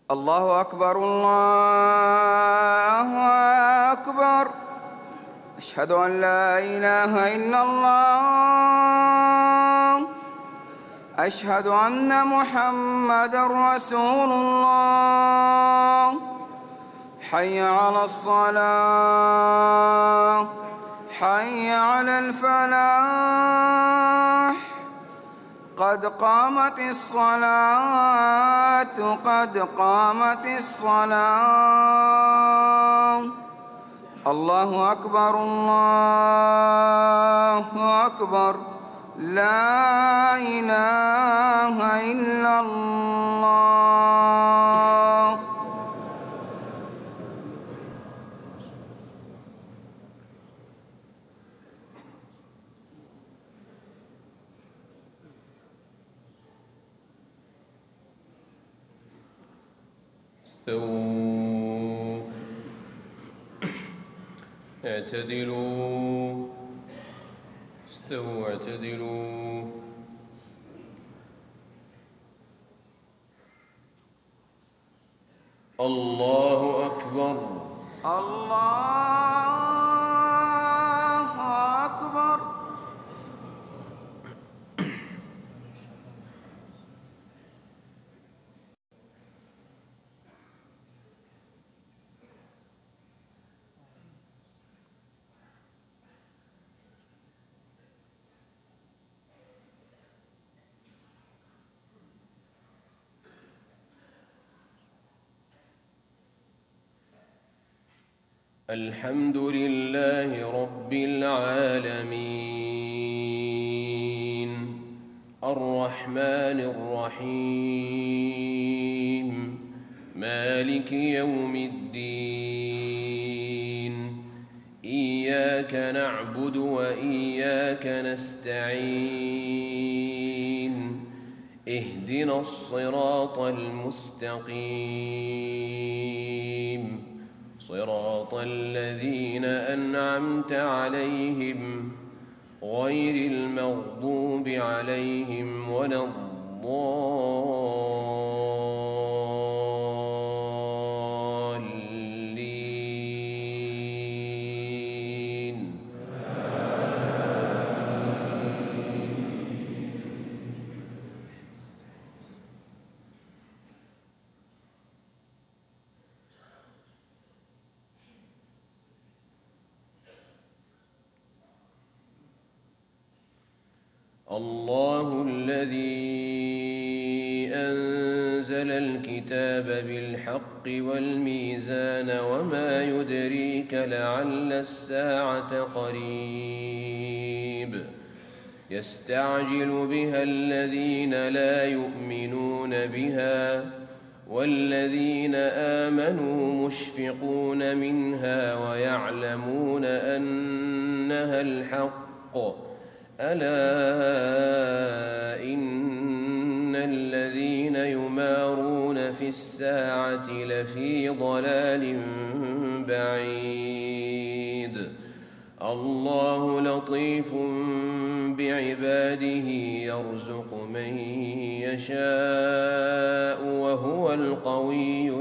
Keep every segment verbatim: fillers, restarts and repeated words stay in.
الله أكبر الله أكبر. أشهد أن لا إله إلا الله. أشهد أن محمدًا رسول الله. حي على الصلاة، حي على الفلاح. قد قامت الصلاة، قد قامت الصلاة. الله أكبر الله أكبر. لا إله إلا الله. استووا، اعتدلوا، استووا اعتدلوا. الله أكبر الله أكبر. الحمد لله رب العالمين، الرحمن الرحيم، مالك يوم الدين. إياك نعبد وإياك نستعين. اهدنا الصراط المستقيم، صراط الذين أنعمت عليهم غير المغضوب عليهم ولا الضالين. الله الذي أنزل الكتاب بالحق والميزان وما يدريك لعل الساعة قريب. يستعجل بها الذين لا يؤمنون بها، والذين آمنوا مشفقون منها ويعلمون أنها الحق. ألا إن الذين يمارون في الساعة لفي ضلال بعيد. الله لطيف بعباده يرزق من يشاء وهو القوي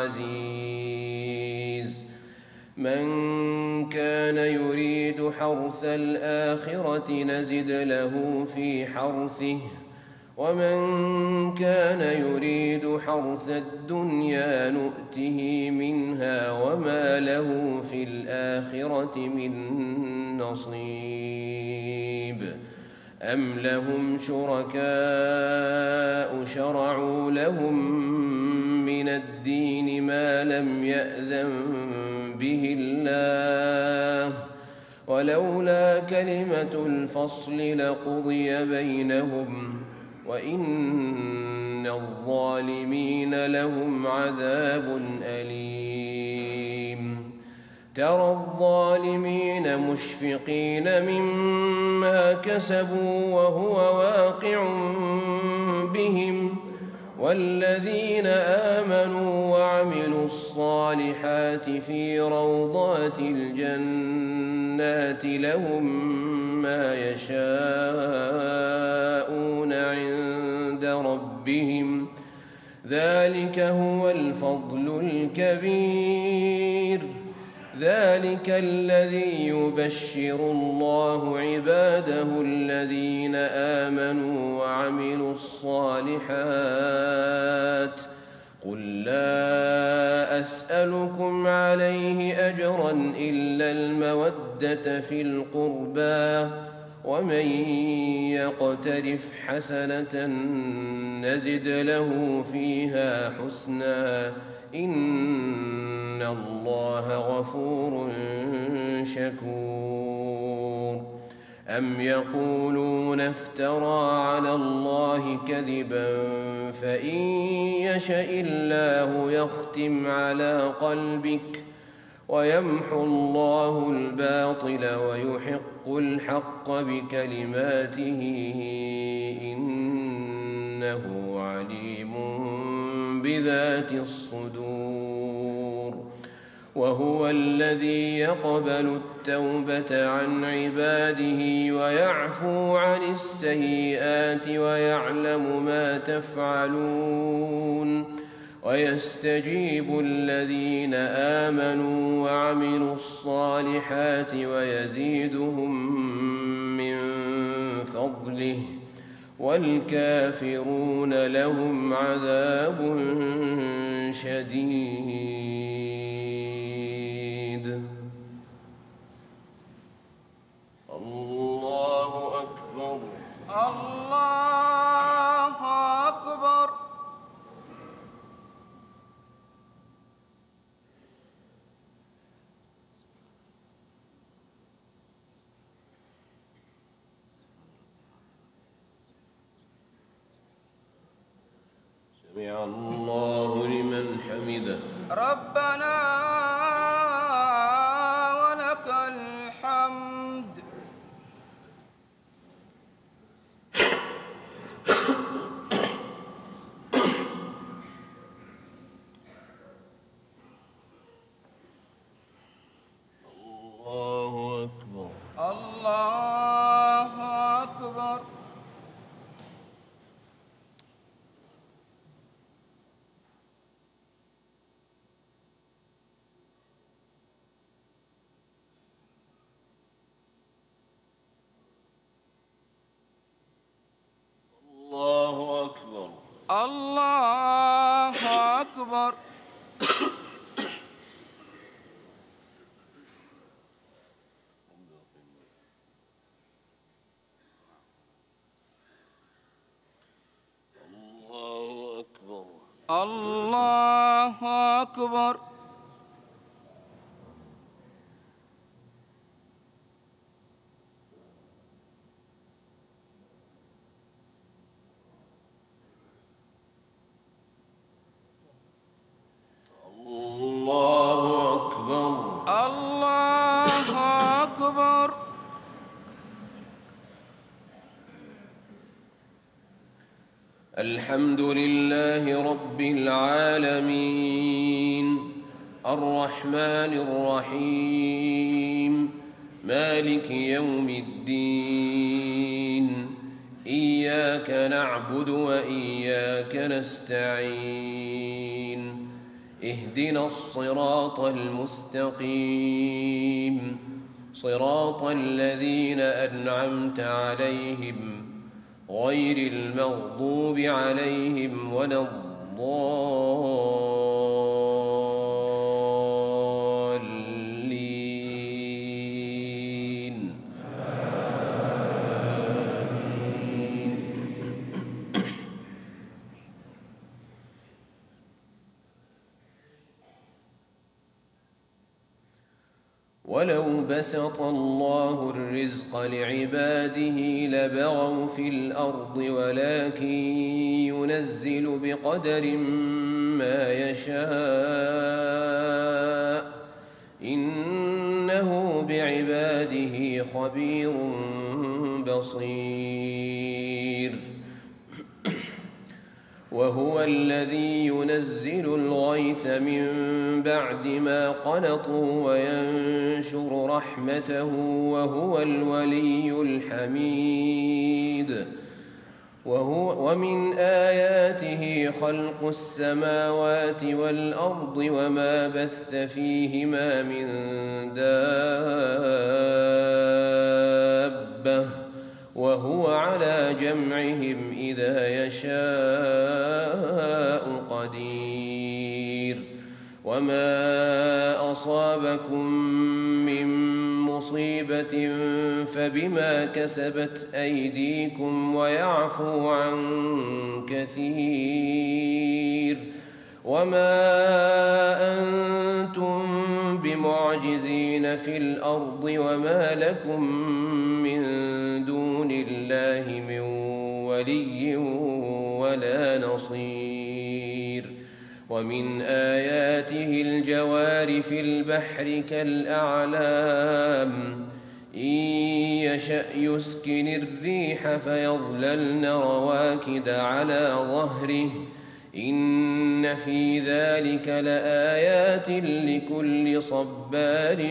العزيز. من كان يريد حرث الآخرة نزد له في حرثه، ومن كان يريد حرث الدنيا نؤته منها وما له في الآخرة من نصيب. أم لهم شركاء شرعوا لهم من الدين ما لم يأذن به الله، ولولا كلمة الفصل لقضي بينهم، وإن الظالمين لهم عذاب أليم. ترى الظالمين مشفقين مما كسبوا وهو واقع بهم، والذين آمنوا وعملوا الصالحات في روضات الجنات لهم ما يشاءون عند ربهم ذلك هو الفضل الكبير. ذلك الذي يبشر الله عباده الذين آمنوا وعملوا الصالحات. قل لا أسألكم عليه أجرا إلا المودة في القربى، ومن يقترف حسنة نزد له فيها حسنا، إن الله غفور شكور. أم يقولون افترى على الله كذبا فإن يشأ الله يختم على قلبك ويمحو الله الباطل ويحق الحق بكلماته إنه عليم بذات الصدور. وهو الذي يقبل التوبة عن عباده ويعفو عن السيئات ويعلم ما تفعلون، ويستجيب الذين آمنوا وعملوا الصالحات ويزيدهم من فضله، والكافرون لهم عذاب شديد. الله أكبر. الله أكبر. سمع الله لمن حمده. ربنا ولك الحمد. الله أكبر. الله أكبر. الله أكبر. الله أكبر. الله أكبر. الله أكبر. الله أكبر. الله أكبر. الحمد لله رب العالمين، الرحمن الرحيم، مالك يوم الدين. إياك نعبد وإياك نستعين. اهدنا الصراط المستقيم، صراط الذين أنعمت عليهم غير المغضوب عليهم ولا الضالين. آمين. ولو بسط الله الرزق لعباده لبغوا في الأرض ولكن ينزل بقدر ما يشاء إنه بعباده خبير بصير. وهو الذي ينزل الغيث من بعد ما قنطوا وينشر رحمته وهو الولي الحميد. وهو ومن آياته خلق السماوات والأرض وما بث فيهما من دابة وهو على جمعهم إذا يشاء قدير وما أصابكم من مصيبة فبما كسبت أيديكم ويعفو عن كثير وما أنتم بمعجزين في الأرض وما لكم من دون الله من ولي ولا نصير ومن آياته الجوار في البحر كالأعلام إن يشأ يسكن الريح فيظللن رواكد على ظهره إن في ذلك لآيات لكل صبار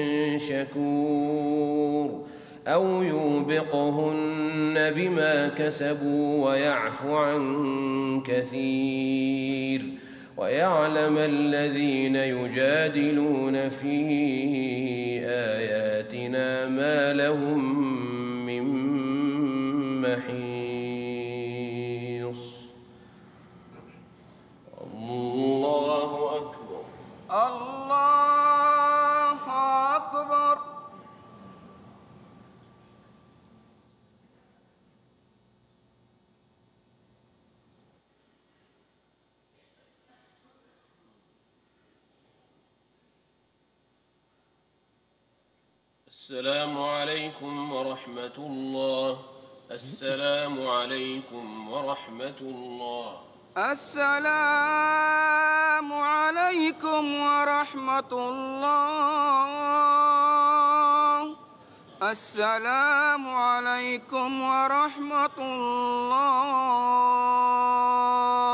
شكور أو يوبقهن بما كسبوا ويعفو عن كثير ويعلم الذين يجادلون في آياتنا ما لهم من محيص. الله أكبر. الله أكبر. السلام عليكم ورحمة الله. السلام عليكم ورحمة الله. السلام عليكم ورحمة الله. السلام عليكم ورحمة الله.